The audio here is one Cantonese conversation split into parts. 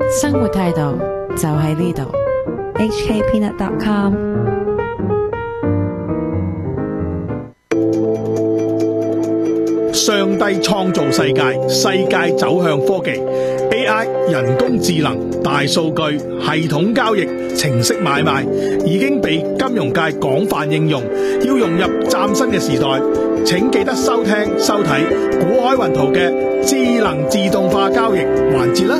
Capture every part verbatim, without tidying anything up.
生活態度就喺呢度。 H K peanut dot com。 上帝創造世界，世界走向科技 A I 人工智能、大數據、系統交易、程式買賣已經被金融界廣泛應用。要融入嶄新嘅時代，請記得收聽收睇古海雲圖嘅智能自動化交易環節啦。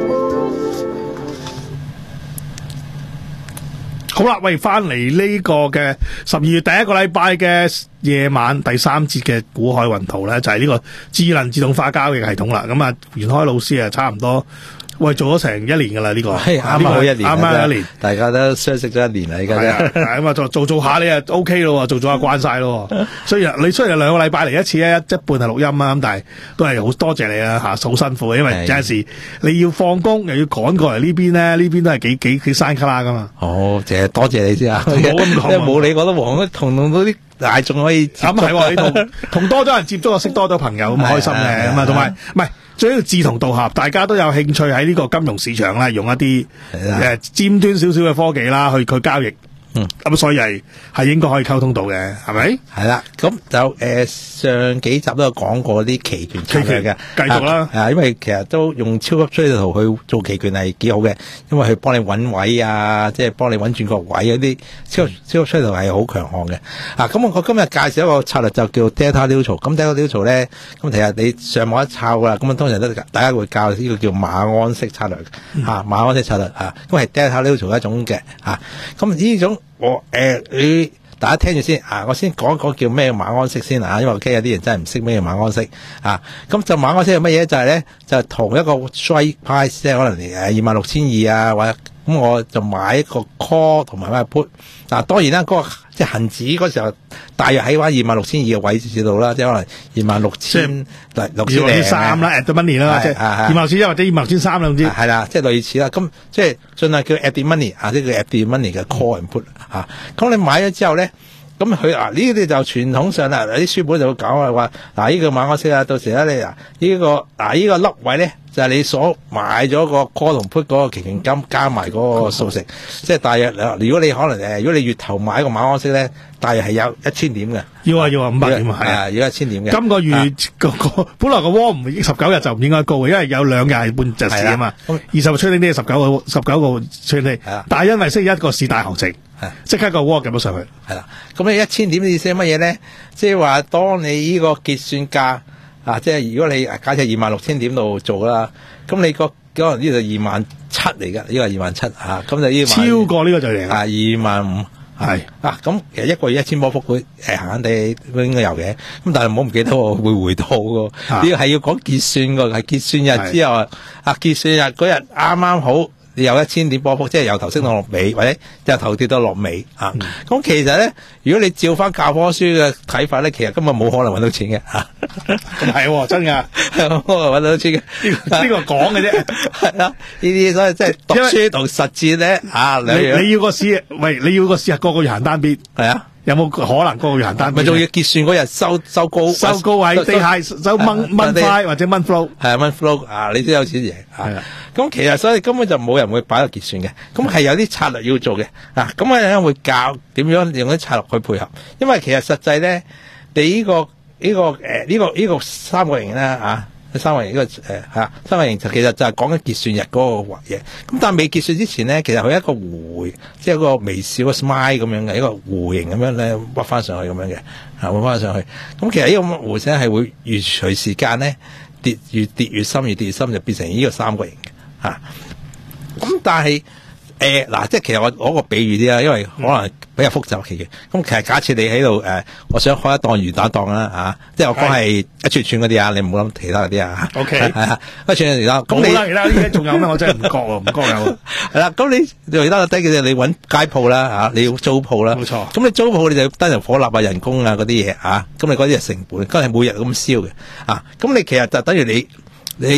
好啦，喂，翻嚟呢個嘅十二月第一個禮拜嘅夜晚第三節嘅股海雲圖咧，就係、是、呢個智能自動化交易系統啦。咁啊，袁開老師啊，差唔多喂做咗成一年噶啦呢個， 係啱啱好一年， 啱啱一年， 大家都相識咗一年啦，而家係啊，咁啊做做做下你啊 O K 咯，做做下慣晒咯。雖然你雖然兩個禮拜嚟一次咧，一半係錄音啊，咁但係都係好多謝你啊吓，好辛苦，因為有陣時你要放工又要趕過嚟呢邊咧，呢邊都係幾幾幾山卡拉噶嘛。 好，謝多謝你先啊， 冇咁講， 冇你覺得黃同同到啲大眾可以咁係，你同同多咗人接觸，我識多咗朋友咁開心嘅，咁啊同埋唔係。最緊要志同道合，大家都有興趣喺呢個金融市場啦，用一啲誒尖端少少嘅科技啦，去去交易。嗯，咁所以係係應該可以溝通到嘅，係咪？ 係啦，咁就誒、呃、上幾集都有講過啲期權策略嘅， 繼續啦。 啊，因為其實都用超級趨勢圖去做期權係幾好嘅，因為佢幫你揾位啊，即係幫你揾轉角位嗰啲超級超級趨勢圖係好強項嘅。啊，咁我今日介紹一個策略就叫 Delta Neutral。咁 Delta Neutral 咧，咁其實你上網一抄啦，咁啊通常都大家會教呢個叫馬鞍式策略，嗯、啊馬鞍式策略啊，咁係 Delta Neutral 一種嘅，啊，咁呢種。我誒、呃，你大家聽住先啊！我先講一講叫咩馬鞍式先啊，因為我驚有啲人真係唔識咩馬鞍式啊。咁就馬鞍式係乜嘢？就係、是、咧，就係同一個 strike price，即係可能誒二萬六千二啊，或者咁我就買一個 call 同埋買 put。嗱、啊，當然啦，嗰、那個即係恒指嗰時候大約喺翻二萬六千二嘅位置度啦，即係可能二萬六千六千三啦 ，at the money 啦，即係二萬六千一或者二萬六千三啦，總之係啦，即係類似啦。咁即係盡量叫 at the money 啊，即係叫 at the money 嘅 call and put 啊。咁你買咗之後咧，咁佢啊呢啲就傳統上啦，啲書本就會講啊話嗱呢個馬鞍式啊，到時咧你嗱呢個嗱呢個粒位咧就係、是、你所買咗個 call 同 put 嗰個期權金加埋嗰個數成，即係大約如果你可能誒，如果你月頭買一個馬鞍式咧，大約係有一千點嘅。 要啊要啊五百點啊，係啊要一千點嘅。 今個月個個本來個窩唔十九日就唔應該高嘅，因為有兩日係半日市啊嘛。二十個 trading day 十九個十九個 trading day，但係因為星期一個市大行情，即刻個窩夾咗上去。 係啦，咁你一千點嘅意思係乜嘢咧？即係話當你呢個結算價啊，即係如果你假設二萬六千點度做啦，咁你個可能呢度二萬七嚟㗎，呢個係二萬七啊，咁就呢超過呢個就贏啊二萬五。係啊，咁其實一個月一千波幅會誒閒閒地都應該有嘅，咁但係唔好唔記得喎，會回吐喎。呢個係要講結算㗎，係結算日之後啊，結算日嗰日啱啱好你有一千點波幅，即係由頭升到落尾，或者由頭跌到落尾啊。咁、嗯、其實咧，如果你照翻教科書嘅睇法咧，其實根本冇可能搵到錢嘅嚇。 咁係真㗎， 搵到錢嘅呢、 呢個講嘅啫， 係啦。呢啲所以即係讀書同實戰咧啊兩樣。 你要個市，喂，你要個市係個個月行單邊，係啊。有冇可能個個月行單邊？ 咪仲要結算嗰日收收高， 收高位地係收蚊蚊快或者蚊 flow， 係啊蚊 flow 啊，你都有錢贏係啊。咁其實所以根本就冇人會擺落結算嘅，咁係有啲策略要做嘅啊。咁我陣會教點樣用啲策略去配合，因為其實實際咧，你呢、這個呢、這個誒呢、呃這個呢、這個三角形咧啊。三角形呢、這個誒吓、呃，三角形就其實就係講緊結算日嗰個嘢。咁但係未結算之前咧，其實佢一個弧，即係一個微笑嘅 smile 咁樣嘅一個弧形咁樣咧，屈翻上去咁樣嘅，吓屈翻上去。咁其實呢個弧形係會越隨時間咧跌越跌越深，越跌越深就變成呢個三角形嘅吓。咁但係。誒，嗱，即係其實我攞個比喻啲啦，因為可能比較複雜嘅。咁、嗯、其實假設你喺度誒，我想開一檔魚蛋檔啦，啊，即係我講係一串串嗰啲啊，你唔好諗其他嗰啲啊。O K，係啊，一串串魚蛋。咁你其他啲仲有咩？我真係唔覺喎，唔覺有。 係啦，咁你魚蛋低嘅你揾街鋪啦，啊，你要租鋪啦。冇錯。咁你租鋪你就要燈油火蠟啊、人工啊嗰啲嘢啊，咁你嗰啲係成本，咁係每日咁燒嘅。啊，咁你其實就等於你你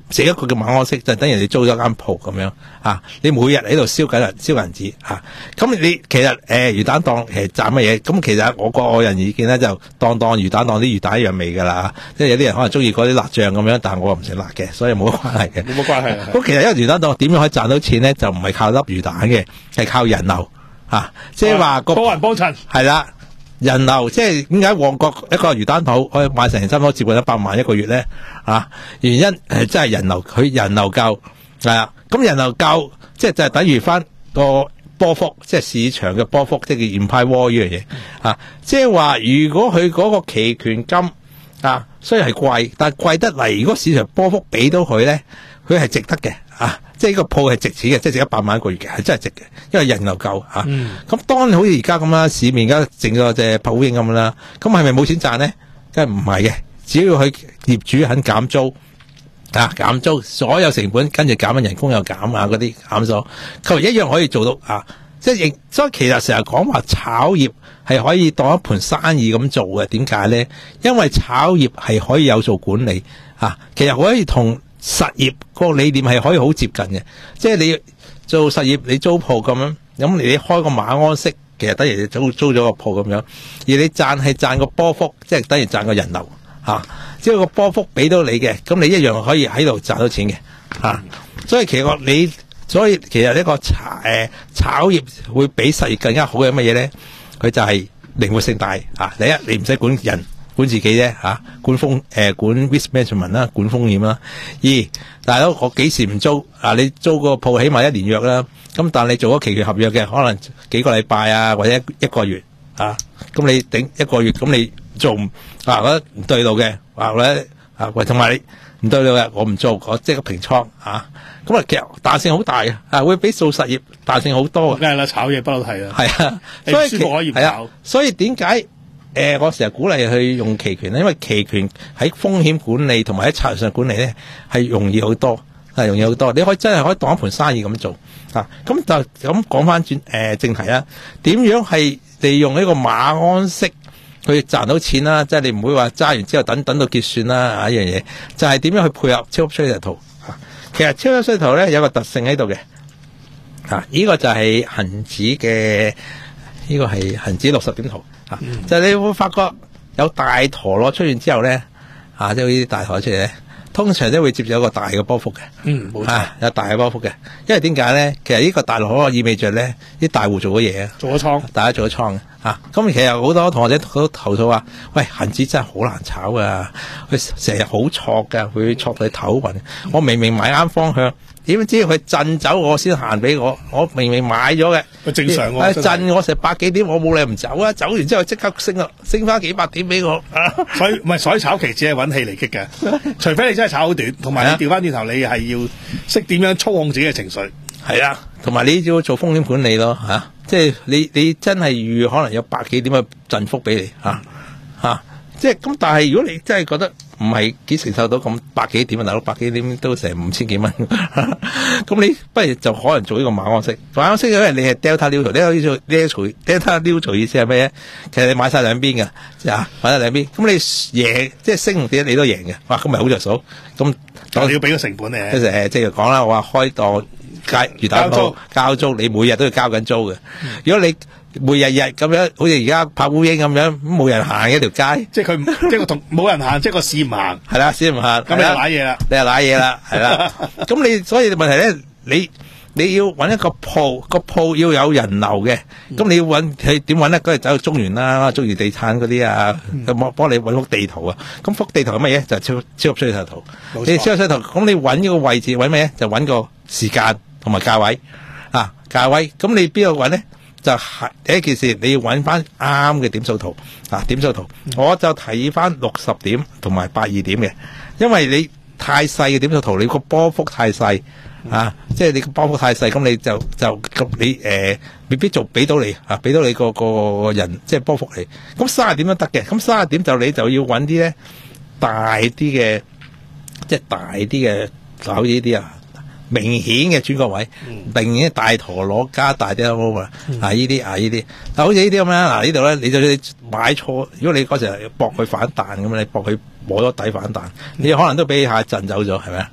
寫一個叫馬鞍式，就等於你租咗間鋪咁樣啊！你每日喺度燒緊燒銀紙啊！咁你其實誒、呃、魚蛋檔其實賺乜嘢？咁其實我個人意見咧，就當當魚蛋檔啲魚蛋一樣味㗎啦。即係有啲人可能中意嗰啲辣醬咁樣，但係我唔食辣嘅，所以冇乜關係嘅。 冇乜關係。 咁其實一個魚蛋檔點樣可以賺到錢咧？就唔係靠粒魚蛋嘅，係靠人流啊！即係話個多人幫襯係啦。人流即係點解旺角一個魚蛋鋪可以賣成差唔多接近一百萬一個月咧？啊，原因係真係人流，佢人流夠係啊。咁人流夠，即係就係等於翻個波幅，即係市場嘅波幅，即係叫 Empire War 呢樣嘢啊。即係話如果佢嗰個期權金啊，雖然係貴，但係貴得嚟，如果市場波幅俾到佢咧，佢係值得嘅啊。即係呢個鋪係值錢嘅，即係值一百萬一個月嘅，係真係值嘅，因為人流夠嚇。咁、嗯啊、當好似而家咁啦，市面而家整咗隻拍烏蠅咁啦，咁係咪冇錢賺咧？梗係唔係嘅，只要佢業主肯減租啊，減租，所有成本跟住減，人工又減啊，嗰啲減咗，佢一樣可以做到啊。即係所以其實成日講話炒業係可以當一盤生意咁做嘅，點解咧？因為炒業係可以有做管理啊，其實可以同實業個理念係可以好接近嘅，即係你做實業，你租鋪咁樣，咁你開個馬鞍式，其實等於你租租咗個鋪咁樣，而你賺係賺個波幅，即係等於賺個人流嚇，只要個波幅俾到你嘅，咁你一樣可以喺度賺到錢嘅嚇、啊。所以其實你，所以其實呢個炒誒炒業會比實業更加好嘅乜嘢咧？佢就係靈活性大嚇。第一，你唔使管人。管自己啫嚇，管風誒、呃、管 risk management 啦，管風險啦。二，大佬我幾時唔租啊？你租個鋪起碼一年約啦，咁但係你做咗期權合約嘅，可能幾個禮拜啊，或者一一個月啊，咁你頂一個月，咁你做啊覺得唔對路嘅，或者啊喂，同埋你唔對路嘅，我唔做，我即刻平倉啊。咁啊，其實彈性好大嘅，啊會比做實業彈性好多嘅。 梗係啦，炒嘢不嬲係啦。係啊， 所以舒服可以係啊，所以點解？誒、呃，我成日鼓勵去用期權咧，因為期權喺風險管理同埋喺策略上管理咧係容易好多，係容易好多。你可以真係可以當一盤生意咁做啊！咁就咁講翻轉誒正題啦，點樣係利用呢個馬鞍式去賺到錢啦？即係你唔會話揸完之後等等到結算啦啊！一樣嘢就係、是、點樣去配合超級趨勢圖啊？其實超級趨勢圖咧有個特性喺度嘅啊，呢、這個就係恒指嘅呢、這個係恒指六十點圖。嗯、就係你會發覺有大陀螺出現之後咧，啊，即係呢啲大陀螺出嚟咧，通常都會接住一個大嘅波幅嘅， 嗯，冇錯、 啊，有大嘅波幅嘅，因為點解咧？其實呢個大陀螺意味着咧，啲大戶做咗嘢啊， 做咗倉， 大家做咗倉嘅，啊，咁其實好多同學仔都投訴話，喂，恒指真係好難炒噶，佢成日好挫噶，佢挫到你頭暈，我明明買啱方向。點知佢震走我先行俾我，我明明買咗嘅， 正常喎。 震我成百幾點，我冇理由唔走啊！走完之後即刻升啊，升翻幾百點俾我。 所以唔係，所以炒期只係揾氣嚟激嘅，除非你真係炒好短，同埋你調翻轉頭，你係要識點樣操控自己嘅情緒。 係啊，同埋你要做風險管理咯，吓、啊，即係你你真係預可能有百幾點嘅振幅俾你，吓、啊、吓、啊，即係咁。但係如果你真係覺得，唔係幾承受到咁百幾點啊，大佬百幾點都成五千幾蚊，咁你不如就可能做呢個馬鞍式。馬鞍式因為你係 delta neutral，delta neutral，delta neutral 意思係咩咧？其實你買晒兩邊嘅，即係啊買晒兩邊，咁你贏即係升同跌你都贏嘅，哇咁咪好着數。咁但你要俾個成本嚟。 即係誒，即係講啦，我話開檔街魚蛋鋪交租，你每日都要交緊租嘅。嗯、如果你每日日咁樣，好似而家拍烏蠅咁樣，冇人行一條街， 即係佢，即係個同冇人行，即係個市唔行， 係啦，市唔行， 咁你就瀨嘢啦， 你就瀨嘢啦，係啦，咁你所以問題咧，你你要揾一個鋪，個鋪要有人流嘅，咁、嗯、你要揾佢點揾咧？嗰日走去中原啦，中原地產嗰啲啊，咁幫、嗯、你揾幅地圖啊，咁幅地圖係乜嘢？就係、超超級趨勢圖，你超級趨勢圖，咁你揾呢個位置揾咩咧？就揾個時間同埋價位啊，價位，咁你邊度揾咧？就係第一件事，你要揾翻啱嘅點數圖啊！點數圖，嗯、我就睇翻六十點同埋八二點嘅，因為你太細嘅點數圖，你個波幅太細、嗯、啊，即係你個波幅太細，咁你就就咁你誒、呃、未必做俾到你啊，俾到你個個人即係波幅嚟。咁三十點都得嘅，咁三十點就你就要揾啲咧大啲嘅，即係大啲嘅搞呢啲啊。明顯嘅轉角位，明顯大陀螺加大啲 over 啊！呢啲啊呢啲，嗱好似呢啲咁樣，嗱呢度咧，你就你買錯，如果你嗰時搏佢反彈咁，你搏佢摸咗底反彈，你可能都俾下震走咗，係咪啊？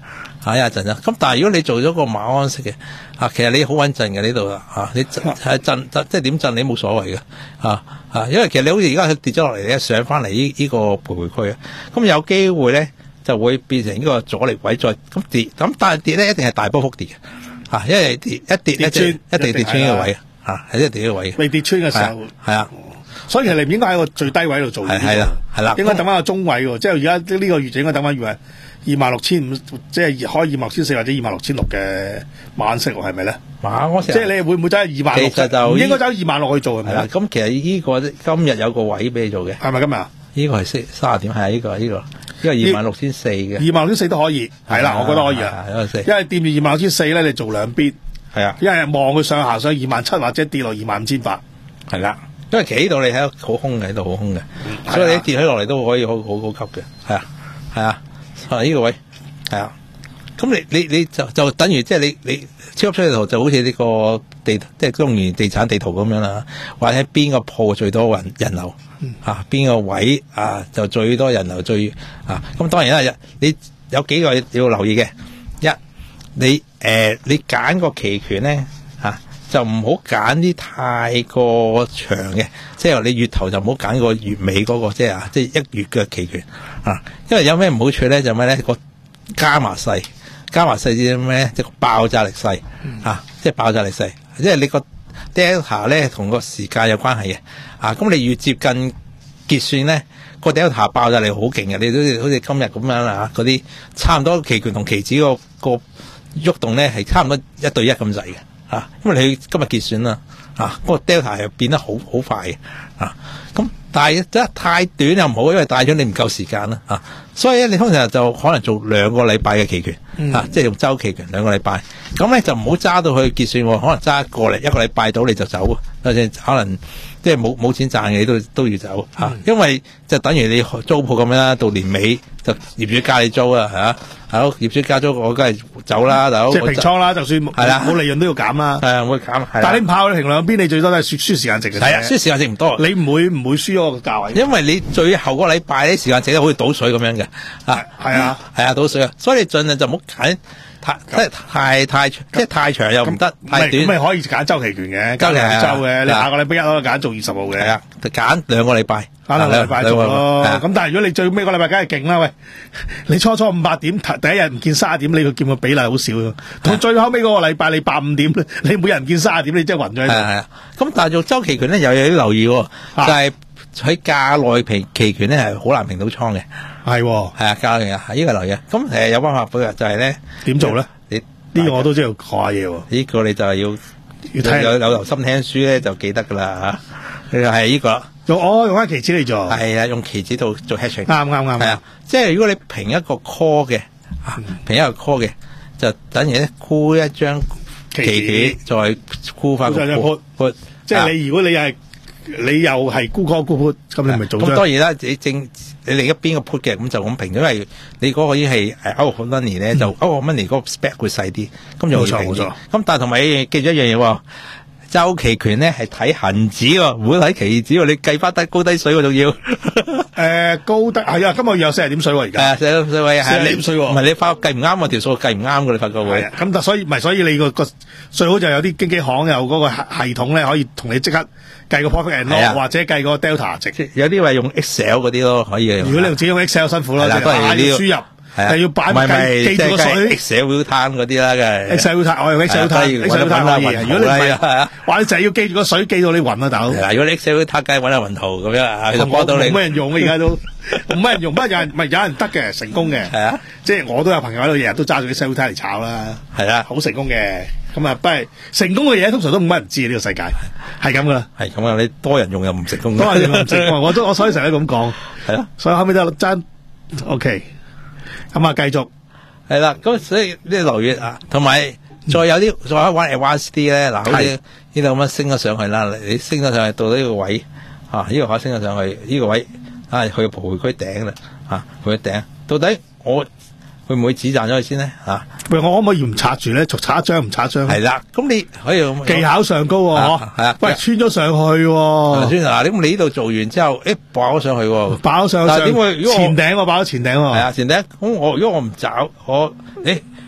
係啊震啊。咁但係如果你做咗個馬鞍式嘅啊，其實你好穩陣嘅呢度啊，你震係震即係點震你冇所謂嘅啊啊，因為其實你好似而家佢跌咗落嚟咧，上翻嚟呢呢個徘徊區啊，咁有機會咧就會變成呢個阻力位再咁跌，咁但係跌咧一定係大波幅跌嘅啊，因為跌一跌一跌一定跌穿呢個位啊，係一定跌呢個位。 未跌穿嘅時候係啊。 所以其實你唔應該喺個最低位度做呢個， 係啦，係啦， 應該等翻個中位喎。即係而家呢個月就應該等翻二萬二萬六千五，即係開二萬六千四或者二萬六千六嘅馬鞍式喎，係咪咧？馬鞍式，即係你會唔會走二萬六？其實就唔應該走二萬六去做係咪咧？咁其實呢個今日有個位俾你做嘅，係咪今日啊？呢個係四三十點，係啊，呢個呢個呢個二萬六千四嘅，二萬六千四都可以，係啦，我覺得可以啊。因為掂住二萬六千四咧，你做兩邊，係啊，因為望佢上下上二萬七或者跌落二萬五千八，係啦。因為企喺度你睇好空嘅，喺度好空嘅，嗯、所以你跌起落嚟都可以好好高級嘅，係啊，係啊，啊呢、這個位係啊，咁你你你就就等於即係你你超級出地圖就好似呢個地即係中原地產地圖咁樣啦，或者邊個鋪最多人人流、嗯、啊，邊個位啊就最多人流最啊，咁當然啦，你有幾個要留意嘅，一你誒、呃、你揀個期權咧啊。就唔好揀啲太過長嘅，即係你月頭就唔好揀個月尾嗰、那個，即係啊，即係一月嘅期權啊。因為有咩唔好處咧，就咩咧個加碼細，加碼細啲咩咧，即係爆炸力細啊，即係爆炸力細，即係你個 delta 咧同個時間有關係嘅啊。咁你越接近結算咧，個 delta 爆炸力好勁嘅，你都好似今日咁樣啊，嗰啲差唔多期權同期指個個喐動咧係差唔多一對一咁滯嘅。啊，因為你今日結算啦，啊，嗰、那個 delta 係變得好好快嘅，啊，咁但係真係太短又唔好，因為帶咗你唔夠時間啦，啊，所以咧你通常就可能做兩個禮拜嘅期權，嗯、啊，即係用周期權兩個禮拜，咁咧就唔好揸到去結算，可能揸一個嚟一個禮拜到你就走，或者可能即係冇冇錢賺嘅你都都要走，啊，嗯、因為就等於你租鋪咁樣啦，到年尾就業主加你租啊，係啊。好，業主加租我梗係走啦，大佬。即係平倉啦，就算冇冇利潤都要減啦。係啊，會減。但係你唔怕你平兩邊，你最多都係輸輸時間值嘅。係啊，輸時間值唔多。你唔會唔會輸嗰個價位？因為你最後嗰個禮拜啲時間值得好似倒水咁樣嘅。啊，係啊，係啊，倒水啊。所以你盡量就唔好揀太即係太太即係太長又唔得，太短。咁咪可以揀周期權嘅，周期周嘅。你下個禮拜一可以揀做二十號嘅。係啊，揀兩個禮拜。啱兩個禮拜做咯，咁但係如果你最尾個禮拜梗係勁啦，喂！你初初五百點，第一日唔見卅點，你個見個比例好少咯。到最後尾嗰個禮拜你百五點，你每人唔見卅點，你真係暈咗喺度。係啊，咁但係做周期權咧又有啲留意，就係喺價內平期權咧係好難平到倉嘅。係係啊，價內啊，呢個留意。咁誒有辦法嘅就係咧點做咧？你呢個我都知道學下嘢喎。呢個你就係要要有有留心聽書咧就記得噶啦嚇。呢個係呢個。用我用翻期指嚟做，係啊，用期指度做 hedging，啱啱啱，係啊，即係如果你平一個 call 嘅，啊，平一個 call 嘅，就等於咧沽一張期指，再沽翻個 put，即係你如果你係你又係沽 call 沽 put，咁你咪做。咁當然啦，你正你另一邊個 put 嘅，咁就咁平，因為你嗰個已經係誒 out of money 咧，就 out of money 嗰個 spec 會細啲，咁就會平啲。咁但係同埋記住一樣嘢喎。周期權咧係睇恒指喎，唔會睇期指喎。你計翻低高低水喎，仲要誒高低係啊！今個月有四十點水喎，而家係四十點水，四十點水喎。唔係你發覺計唔啱喎，條數計唔啱嘅，你發覺會。咁但所以唔係，所以你個個最好就有啲經紀行有嗰個系統咧，可以同你即刻計個 profit and loss，或者計個 delta 值。有啲話用 Excel 嗰啲咯，可以。如果你自己用 Excel 辛苦啦，即係要輸入。係要擺計記住個水 ，Excel will time 嗰啲啦，嘅 Excel will time，我用 Excel will time，Excel will time 可以。如果你唔係，話你就係要記住個水，記到你暈啊，大佬。嗱，如果你 Excel will time，梗係揾下雲圖咁樣啊，其實幫到你。冇乜人用啊，而家都冇乜人用，不過有人唔係有人得嘅，成功嘅。係啊，即係我都有朋友喺度，日日都揸住 Excel will time 嚟炒啦。係啊，好成功嘅。咁啊，不過成功嘅嘢通常都冇乜人知呢個世界，係咁噶啦。係咁啊，你多人用又唔成功。多人用又唔成功，我都我所以成日都咁講。係啊，所以後尾都爭 OK。咁啊，繼續係啦，咁所以呢個流月啊，同埋再有啲再玩 advanced 啲咧，嗱，好似呢度咁樣升咗上去啦，你升咗上去到呢個位啊，呢個可升咗上去，呢個位啊，去到徘徊區頂啦，啊，去到頂，到底我會唔會止賺咗佢先咧？吓，喂，我可唔可以唔拆住咧？逐拆一張唔拆一張？係啦，咁你可以技巧上高喎，嗬，係啊，喂，穿咗上去，穿嗱，咁你呢度做完之後，誒，爆咗上去，爆咗上去，但係點會？如果前頂我爆咗前頂喎，係啊，前頂，咁我如果我唔找，我誒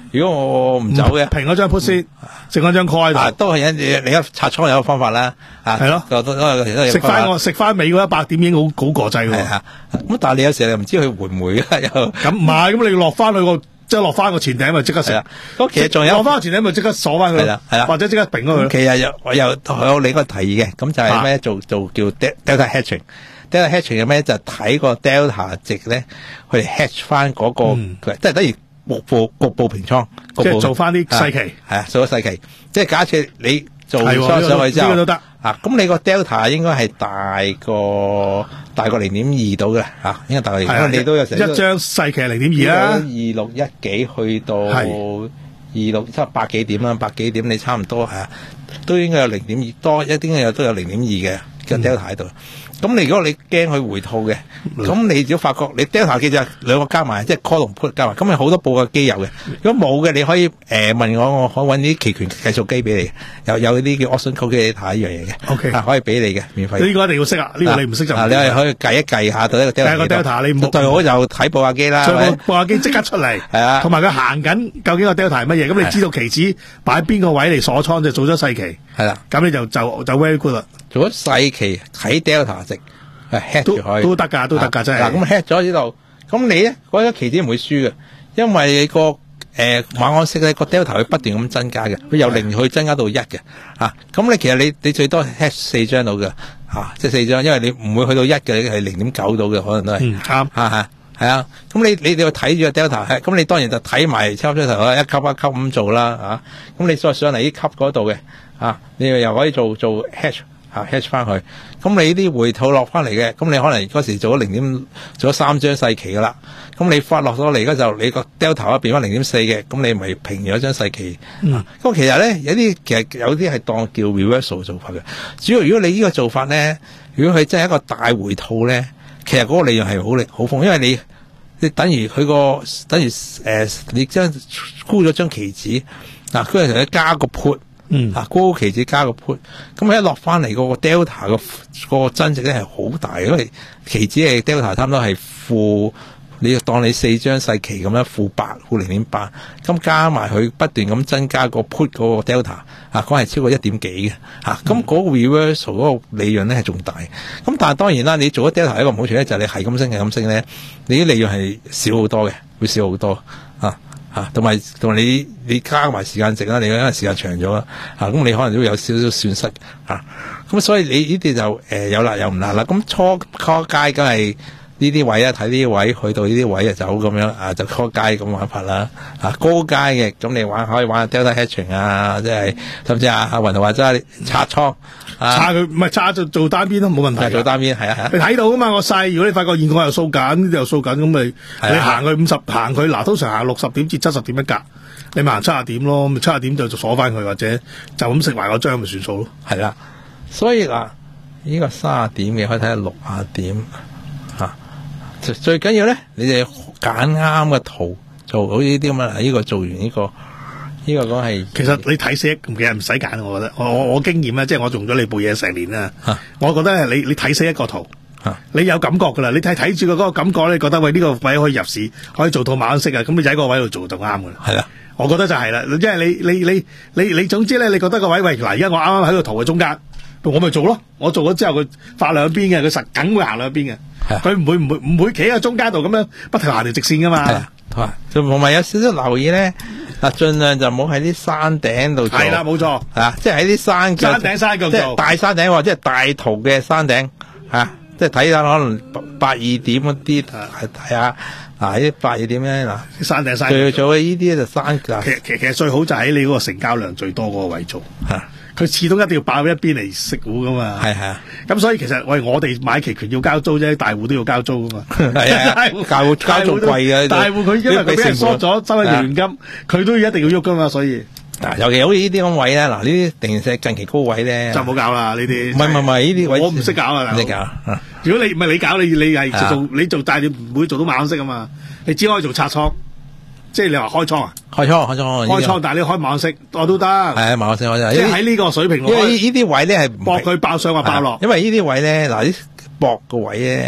如果我唔走嘅， 平嗰張 put 先，剩嗰張 call 喺啊， 度， 都係你你一拆倉有個方法啦，啊， 係咯都都都有都有食方法翻我食翻尾嗰一百點已經好好過劑喎。 係啊，咁但係你有時你又唔知佢回唔回嘅，又咁唔係，咁你落翻去個即係落翻個前頂咪即刻食係啦。咁其實仲有落翻個前頂咪即刻鎖翻佢， 係啦係啦或者即刻平咗佢。 咁其實有我有有你個提議嘅，咁就係咩做做叫 delta hedging。delta hedging 嘅咩就睇個 delta 值咧，去 hedge 翻嗰個， 嗯即係等於局部局部平倉， 即局部係做翻啲細期， 係啊，做咗細期。即係假設你做係喎咗上去之後， 呢個都得啊，咁你個 delta 應該係大過大過零點二到嘅，啊，應該大過零點二。 係啊， 你都有成一張細期係零點二啦， 二六一幾去到二係六七百幾點啦，百幾點你差唔多係啊，都應該有零點二多，一啲有都有零點二嘅嘅 delta 喺度。咁你如果你驚佢回吐嘅，咁你只要發覺你 delta 機就兩個加埋，即係 call 同 put 加埋，咁係好多部嘅機有嘅。如果冇嘅，你可以誒、呃、問我，我可以揾啲期權計數機俾你，有有啲叫 option code 你睇一樣嘢嘅 OK 啊可以俾你嘅免費。 呢個一定要識啊！呢個你唔識就唔啊，你係可以計一計下到一個 delta 計個 delta 你唔好最好就睇報價機啦， 所以係咪個報價機即刻出嚟， 係啊同埋佢行緊究竟個 delta 係乜嘢，咁你知道期指擺邊個位嚟鎖倉就做咗細期， 係啦。 咁你就就就 very good 啦， 做咗細期睇 delta 值，係 head 都住佢都得㗎，都得㗎，真係。 嗱，咁 head 咗呢度，咁你咧嗰張期指唔會輸嘅，因為你個誒馬鞍式咧個 delta 會不斷咁增加嘅，佢由零去增加到一嘅，啊，咁你其實你你最多 head 四張到嘅，啊，即係四張，因為你唔會去到一嘅，你係零點九到嘅，可能都係， 嗯啱嚇嚇。係啊，咁你你你要睇住個 delta，咁你當然就睇埋差唔多頭啦，一級一級咁做啦，啊，咁你再上嚟呢級嗰度嘅，啊，你又可以做做 hedge。啊 hedge 翻去，咁你呢啲回吐落翻嚟嘅，咁你可能嗰時做咗零點，做咗三張細期噶啦，咁你發落咗嚟嗰就你個 delta 啊變翻零點四嘅，咁你咪平咗張細期。 嗯， 咁其實咧有啲其實有啲係當叫 reversal 做法嘅，主要如果你呢個做法咧，如果佢真係一個大回吐咧，其實嗰個利潤係好利好豐，因為你你等於佢個等於誒、呃、你將沽咗張期指，嗱佢係加個 put。 嗯， 啊，高期指加個 put，咁一落翻嚟嗰個 delta 個個增值咧係好大，因為期指嘅 delta 差唔多係負，你當你四張細期咁樣負八，負零點八，咁加埋佢不斷咁增加個 put 嗰個 delta，啊，講係超過一點幾嘅，嚇、咁嗰個 reversal 嗰個利潤咧係仲大，咁但係當然啦，你做咗 delta 一個唔好處咧就係你係咁升係咁升咧，你啲利潤係少好多嘅，會少好多，啊。啊，同埋同埋你你加埋時間值啦，你因為時間長咗啦，啊咁你可能都會有少少損失，啊咁所以你呢啲就誒、呃、有辣有唔辣啦。咁初初階梗係呢啲位啊，睇呢啲位去到呢啲位就走咁樣啊，就初階咁玩法啦。啊高階嘅咁你玩可以玩 delta hedging 啊，即係甚至啊阿雲頭話齋拆倉， 拆佢唔係拆就做單邊都冇問題。 做單邊係啊係啊， 你睇到噶嘛個勢，如果你發覺現貨又掃緊，呢度又掃緊，咁咪你行佢五十，行佢嗱，通常行六十點至七十點一格，你咪行七十點咯，咪七十點就鎖翻佢，或者就咁食埋嗰張咪算數咯。 係啦，所以嗱，呢個卅點嘅可以睇下六十點嚇。最緊要咧，你哋揀啱嘅圖做好呢啲咁啊！呢個做完呢、這個，呢、這個講係其實你睇色其實唔使揀，我覺得我我我經驗咧，即係我用咗你部嘢成年啦， 啊我覺得你你睇色一個圖， 啊你有感覺噶啦，你睇睇住個嗰個感覺咧，你覺得喂呢、這個位可以入市，可以做套馬鞍式啊，咁你就喺個位度做就啱噶啦。 係啦， 我覺得就係啦，即係你你你你你總之咧，你覺得個位喂嗱，而家我啱啱喺個圖嘅中間，我咪做咯，我做咗之後佢發兩邊嘅，佢實梗會行兩邊嘅。佢唔會唔會唔會企喺中間度咁樣不停行條直線噶嘛？ 係啊，同埋同埋有少少留意咧，嗱，盡量就唔好喺啲山頂度做。 係啦，冇錯， 啊，即係喺啲山腳山頂山腳做， 即係大山頂或者係大圖嘅山頂，啊，即係睇下可能八二點嗰啲，係睇下啊呢啲八二點咧嗱， 山頂山最做嘅呢啲就山腳。 其實其實其實最好就喺你嗰個成交量最多嗰個位做。 嚇佢始終一定要爆一邊嚟食糊噶嘛， 係係啊， 咁所以其實喂，我哋買期權要交租啫，大戶都要交租噶嘛， 係啊，大戶交租貴嘅， 大戶佢因為佢俾人縮咗收一現金，佢都要一定要喐噶嘛，所以嗱，尤其好似呢啲咁位咧，嗱呢啲定石近期高位咧， 就唔好搞啦呢啲。 唔係唔係唔係呢啲位， 我唔識搞啊， 唔識搞。 如果你唔係你搞，你你係做你做，但係你唔會做到馬鞍式啊嘛，你只可以做拆倉。即係你話開倉啊？ 開倉開倉開倉，但係你開馬鞍式，我都得。係啊，馬鞍式我就即係喺呢個水平， 因為呢啲位咧係搏佢爆上或爆落。 因為呢啲位咧，嗱啲搏個位咧，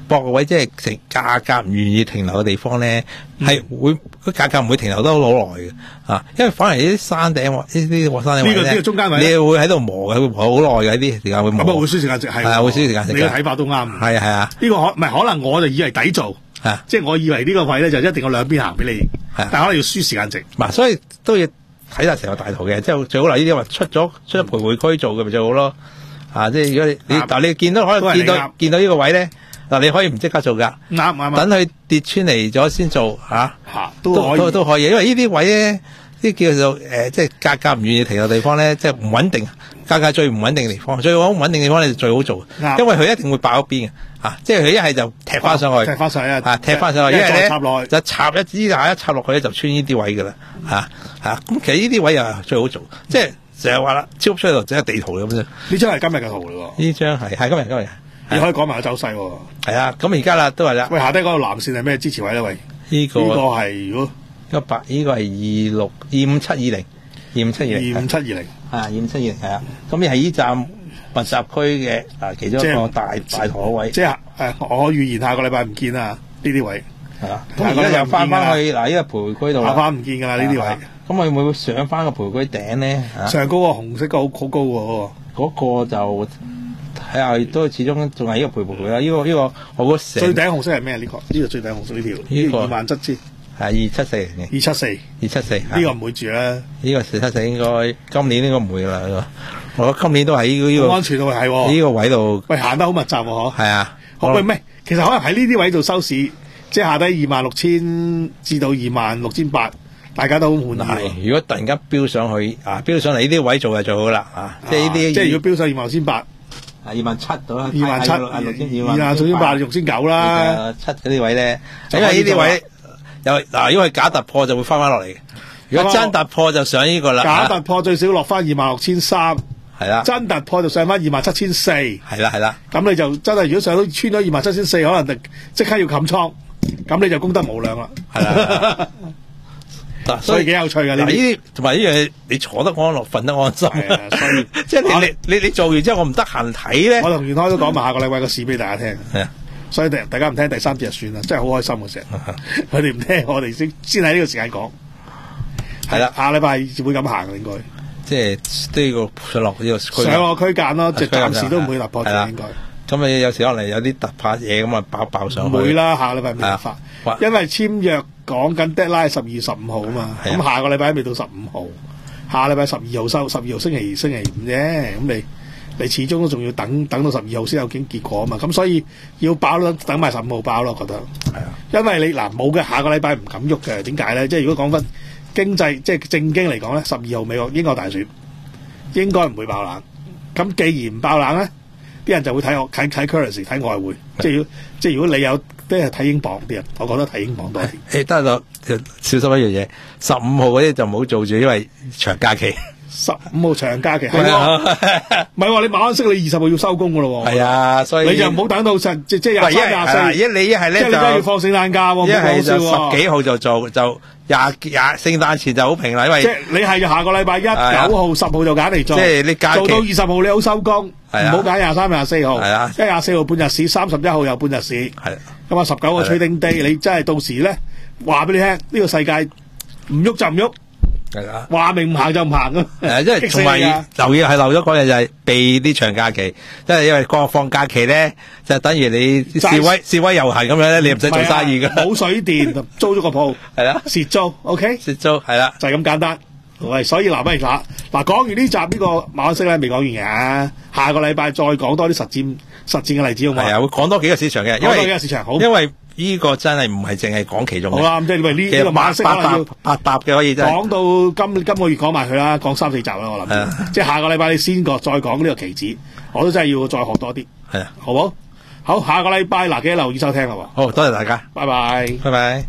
博個位，即係成價格唔願意停留嘅地方咧，係、嗯、會個價格唔會停留得好耐嘅啊，因為反而啲山頂呢啲山頂位呢、這個中間位，你會喺度磨嘅，會磨好耐嘅呢啲時間會磨。咁啊會輸時間值係，係啊會輸時間值。你嘅睇法都啱。係啊係啊，呢、這個可唔係可能我就以為抵做，啊、即係我以為呢個位咧就一定要兩邊行俾你，啊、但係可能要輸時間值。嗱、啊，所以都要睇晒成個大圖嘅，即係最好嗱呢啲話出咗出咗徘徊區做嘅咪最好咯。啊，即係如果你你嗱你見到可能見到見到呢個位咧。嗱，你可以唔即刻做噶，啱啱等佢跌穿嚟咗先做吓，吓都可以都都可以，因為呢啲位咧，啲叫做誒、呃，即係價格唔願意停嘅地方咧，即係唔穩定，價格最唔穩定嘅地方，最好唔穩定嘅地方你就最好做，因為佢一定會爆一邊嘅，啊，即係佢一係就踢翻上去，踢翻上去，啊，踢翻上去，一係咧就插一支下一插落去咧就穿呢啲位噶啦，吓吓，咁其實呢啲位又最好做，即係成日話啦，超出度整個地圖咁啫，呢張係今日嘅圖嚟喎，呢張係係今日今日。你可以講埋個走勢喎。係啊，咁而家啦都係啦。喂，下低嗰個藍線係咩支持位咧？喂，呢、這個呢個係如果一百呢個係二六二五七二零二五七二零二五七二零係啊二五七二零係啊。咁你係呢站密集區嘅啊其中一個大大台位。即係誒、呃，我預言下個禮拜唔見啊呢啲位係啊。咁而家又翻翻去嗱呢個徘徊區度啦。翻唔見㗎啦呢啲位。咁會唔會上翻個徘徊區頂咧？上高個紅色個好好高喎，嗰、那個就。係啊，都始終仲係呢個徘徊啦。呢、這個呢、這個我覺得最頂紅色係咩？呢、這個呢、這個最頂紅色呢條呢個二萬七千係二七四嘅二七四二七四呢個唔會住啦。呢、這個四七四應該今年應該唔會啦。我覺得今年都喺呢、這個安全度係呢個位度。喂，行得好密集喎，嗬。係啊。喂，唔係，其實可能喺呢啲位度收市，即係下低二萬六千至到二萬六千八，大家都好滿意。如果突然間飆上去啊，飆上嚟呢啲位做就最好啦。啊，即係呢啲。即係如果飆上二萬六千八。二萬七到啦，二萬七，二萬六千，二萬六千八，六千九啦。七嗰啲位咧，因為呢啲位又嗱，因為假突破就會翻翻落嚟嘅。如果真突破就上呢個啦。假突破最少落翻二萬六千三，係啦。真突破就上翻二萬七千四，係啦係啦。咁你就真係如果上到穿咗二萬七千四，可能就即刻要冚倉，咁你就功德無量啦。係啦。所以幾有趣㗎呢啲，同埋呢樣嘢你坐得安樂，瞓得安心。係啊，所以即係你你你你做完之後，我唔得閒睇咧。我同袁開都講埋下個禮拜個市俾大家聽。係啊，所以大家唔聽第三節就算啦，真係好開心嘅成日。佢哋唔聽，我哋先先喺呢個時間講。係啦，下禮拜會咁行嘅應該。即係都要上落呢個區上落區間咯，即係暫時都唔會突破住應該。咁你有時可能有啲突破嘢咁啊，爆爆上去。唔會啦，下個禮拜冇辦法，因為簽約。講緊 deadline 十二月十五號啊嘛，咁、啊、下個禮拜未到十五號，下禮拜十二號收，十二號星期星期五啫，咁你你始終都仲要等等到十二號先有經結果啊嘛，咁所以要爆都等埋十五號爆咯，我覺得。係啊，因為你嗱冇嘅下個禮拜唔敢喐嘅，點解咧？即係如果講翻經濟，即係正經嚟講咧，十二號美國英國大選應該唔會爆冷，咁既然唔爆冷咧，啲人就會睇我睇睇 currency 睇外匯，即係要即係如果你有。即係睇英鎊啲人，我覺得睇英鎊多啲。誒，得咗，小心一樣嘢，十五號嗰啲就唔好做住，因為長假期。十五號長假期係喎，唔係喎，你馬鞍山你二十號要收工噶咯喎。係啊，所以你就唔好等到實即即廿三廿四。一你一係咧就即係你都要放聖誕假喎，一係就十幾號就做就廿廿聖誕前就好平啦，因為即係你係下個禮拜一九號十號就揀嚟做，即係你假期做到二十號你好收工，唔好揀廿三廿四號。係啊，因為廿四號半日市，三十一號又半日市。係。咁啊，十九個 trading day，你真係到時咧，話俾你聽，呢、這個世界唔喐就唔喐，係啦，話明唔行就唔行啊！誒，因為同埋留意係漏咗嗰日就係避啲長假期，即係因為個放假期咧，就等於你示威示威遊行咁樣咧，你唔使做生意噶，冇、啊、水電租咗個鋪，係啦，蝕租 ，OK，蝕租係啦，就係、是、咁簡單。喂，所以嗱，不如嗱嗱講完呢集呢個馬鞍山咧，未講完嘅，下個禮拜再講多啲實戰實戰嘅例子好嘛？係啊，會講多幾個市場嘅，因為多幾個市場好，因為呢個真係唔係淨係講其中嘅。好啦，咁即係因為呢呢個馬鞍山可能要八搭嘅可以真係講到今今個月講埋佢啦，講三四集啦，我諗。即係下個禮拜你先個再講呢個期指，我都真係要再學多啲。係啊，好冇？好，下個禮拜嗱，記得留意收聽啦。好，多謝大家，拜拜，拜拜。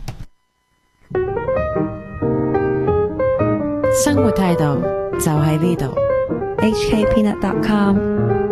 生活態度就喺呢度。 H K Peanut dot com